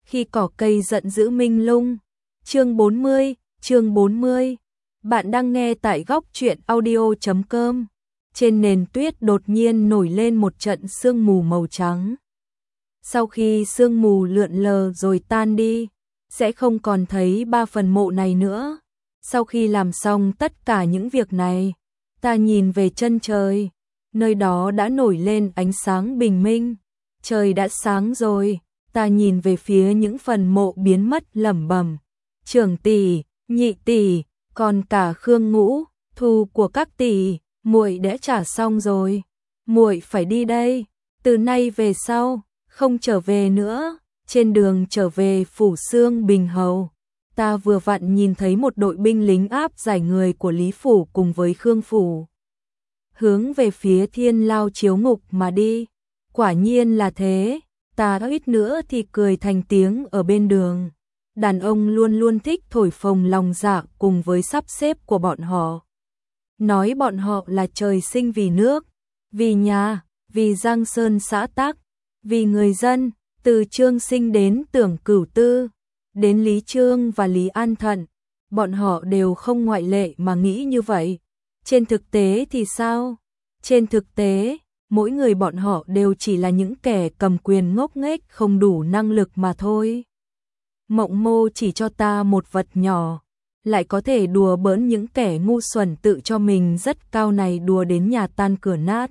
Khi cỏ cây giận dữ minh lung. Chương 40. Bạn đang nghe tại góc truyện audio.com. Trên nền tuyết đột nhiên nổi lên một trận sương mù màu trắng. Sau khi sương mù lượn lờ rồi tan đi, sẽ không còn thấy ba phần mộ này nữa. Sau khi làm xong tất cả những việc này, ta nhìn về chân trời, nơi đó đã nổi lên ánh sáng bình minh. Trời đã sáng rồi, ta nhìn về phía những phần mộ biến mất lẩm bẩm. Trưởng tỷ, nhị tỷ, còn cả Khương Ngũ, thù của các tỷ, muội đã trả xong rồi. Muội phải đi đây, từ nay về sau, không trở về nữa. Trên đường trở về phủ Xương Bình Hầu, ta vừa vặn nhìn thấy một đội binh lính áp giải người của Lý Phủ cùng với Khương Phủ, hướng về phía Thiên Lao Chiếu Ngục mà đi. Quả nhiên là thế, ta ít nữa thì cười thành tiếng ở bên đường. Đàn ông luôn luôn thích thổi phồng lòng dạ cùng với sắp xếp của bọn họ. Nói bọn họ là trời sinh vì nước, vì nhà, vì Giang Sơn xã tắc, vì người dân, từ Trương Sinh đến Tưởng Cửu Tư, đến Lý Trương và Lý An Thận, bọn họ đều không ngoại lệ mà nghĩ như vậy. Trên thực tế thì sao? Trên thực tế, mỗi người bọn họ đều chỉ là những kẻ cầm quyền ngốc nghếch không đủ năng lực mà thôi. Mộng Mô chỉ cho ta một vật nhỏ, lại có thể đùa bỡn những kẻ ngu xuẩn tự cho mình rất cao này đùa đến nhà tan cửa nát.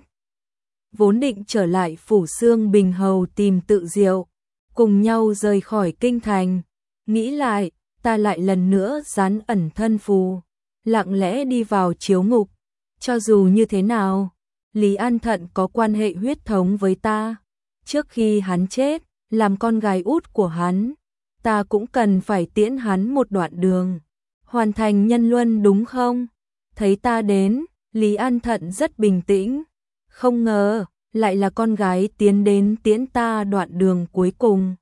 Vốn định trở lại phủ Xương Bình Hầu tìm Tự Diệu, cùng nhau rời khỏi kinh thành. Nghĩ lại, ta lại lần nữa dán ẩn thân phù, lặng lẽ đi vào chiếu ngục. Cho dù như thế nào, Lý An Thận có quan hệ huyết thống với ta. Trước khi hắn chết, làm con gái út của hắn, ta cũng cần phải tiễn hắn một đoạn đường, hoàn thành nhân luân đúng không? Thấy ta đến, Lý An Thận rất bình tĩnh. Không ngờ, lại là con gái tiến đến tiễn ta đoạn đường cuối cùng.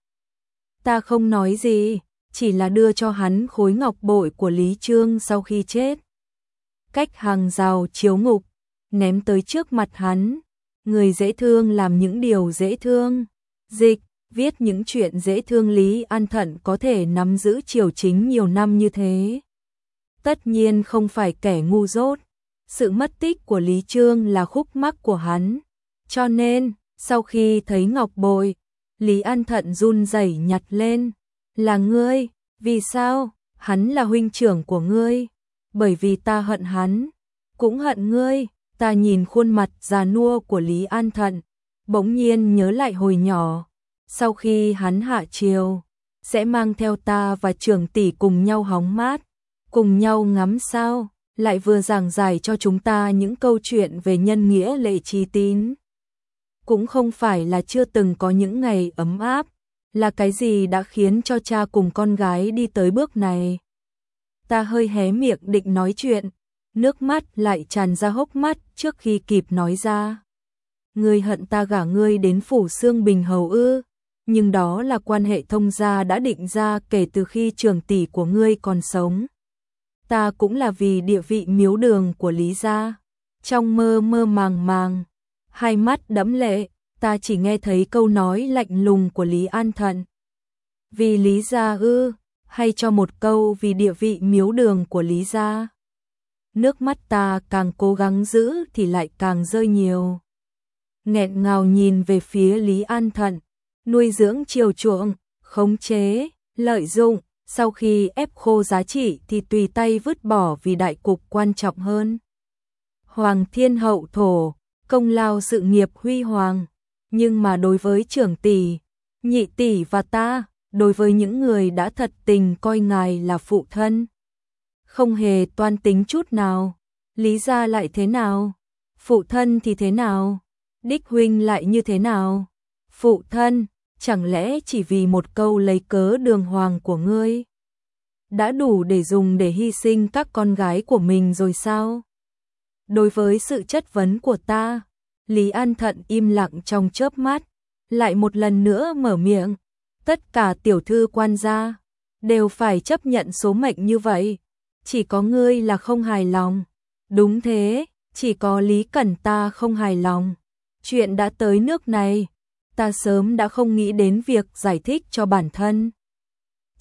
Ta không nói gì, chỉ là đưa cho hắn khối ngọc bội của Lý Trương sau khi chết. Cách hàng rào chiếu ngục, ném tới trước mặt hắn. Người dễ thương làm những điều dễ thương, dịch, viết những chuyện dễ thương. Lý An Thận có thể nắm giữ triều chính nhiều năm như thế, tất nhiên không phải kẻ ngu dốt. Sự mất tích của Lý Trương là khúc mắc của hắn, cho nên, sau khi thấy ngọc bội, Lý An Thận run rẩy nhặt lên. Là ngươi? Vì sao? Hắn là huynh trưởng của ngươi. Bởi vì ta hận hắn, cũng hận ngươi. Ta nhìn khuôn mặt già nua của Lý An Thận, bỗng nhiên nhớ lại hồi nhỏ, sau khi hắn hạ triều, sẽ mang theo ta và trưởng tỷ cùng nhau hóng mát, cùng nhau ngắm sao, lại vừa giảng giải cho chúng ta những câu chuyện về nhân nghĩa lệ trí tín. Cũng không phải là chưa từng có những ngày ấm áp, là cái gì đã khiến cho cha cùng con gái đi tới bước này. Ta hơi hé miệng định nói chuyện, nước mắt lại tràn ra hốc mắt trước khi kịp nói ra. Ngươi hận ta gả ngươi đến phủ Xương Bình Hầu ư? Nhưng đó là quan hệ thông gia đã định ra kể từ khi trưởng tỷ của ngươi còn sống. Ta cũng là vì địa vị miếu đường của Lý gia. Trong mơ mơ màng màng, hai mắt đẫm lệ, ta chỉ nghe thấy câu nói lạnh lùng của Lý An Thận. Vì Lý gia ư? Hay cho một câu vì địa vị miếu đường của Lý gia? Nước mắt ta càng cố gắng giữ thì lại càng rơi nhiều. Nghẹn ngào nhìn về phía Lý An Thận, nuôi dưỡng chiều chuộng, khống chế, lợi dụng, sau khi ép khô giá trị thì tùy tay vứt bỏ vì đại cục quan trọng hơn. Hoàng thiên hậu thổ, công lao sự nghiệp huy hoàng, nhưng mà đối với trưởng tỷ, nhị tỷ và ta, đối với những người đã thật tình coi ngài là phụ thân, không hề toan tính chút nào. Lý gia lại thế nào? Phụ thân thì thế nào? Đích huynh lại như thế nào? Phụ thân, chẳng lẽ chỉ vì một câu lấy cớ đường hoàng của ngươi, đã đủ để dùng để hy sinh các con gái của mình rồi sao? Đối với sự chất vấn của ta, Lý An Thận im lặng trong chớp mắt, lại một lần nữa mở miệng. Tất cả tiểu thư quan gia đều phải chấp nhận số mệnh như vậy. Chỉ có ngươi là không hài lòng. Đúng thế, chỉ có Lý Cẩn ta không hài lòng. Chuyện đã tới nước này, ta sớm đã không nghĩ đến việc giải thích cho bản thân.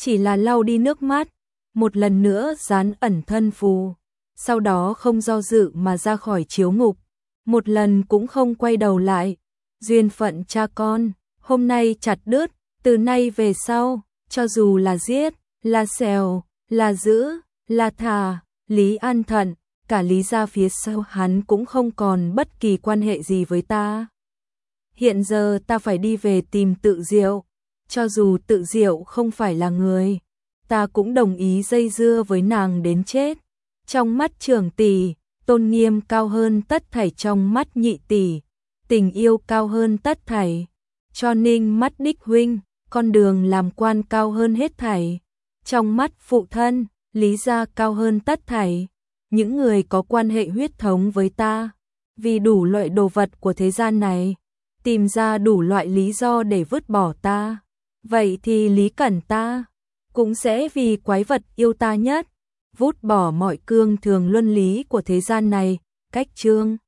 chỉ là lau đi nước mắt, một lần nữa dán ẩn thân phù, sau đó không do dự mà ra khỏi chiếu ngục, một lần cũng không quay đầu lại. Duyên phận cha con, hôm nay chặt đứt, từ nay về sau, cho dù là giết, là xèo, là giữ, là thà, Lý An Thận, cả Lý gia phía sau hắn cũng không còn bất kỳ quan hệ gì với ta. Hiện giờ ta phải đi về tìm Tự Diệu, cho dù Tự Diệu không phải là người, ta cũng đồng ý dây dưa với nàng đến chết. Trong mắt trưởng tỷ, tôn nghiêm cao hơn tất thảy, trong mắt nhị tỷ, tình yêu cao hơn tất thảy. Cho Ninh mắt đích huynh, con đường làm quan cao hơn hết thảy. Trong mắt phụ thân, Lý gia cao hơn tất thảy. Những người có quan hệ huyết thống với ta, vì đủ loại đồ vật của thế gian này, tìm ra đủ loại lý do để vứt bỏ ta. Vậy thì Lý Cẩn ta cũng sẽ vì quái vật yêu ta nhất, vứt bỏ mọi cương thường luân lý của thế gian này. Cách chương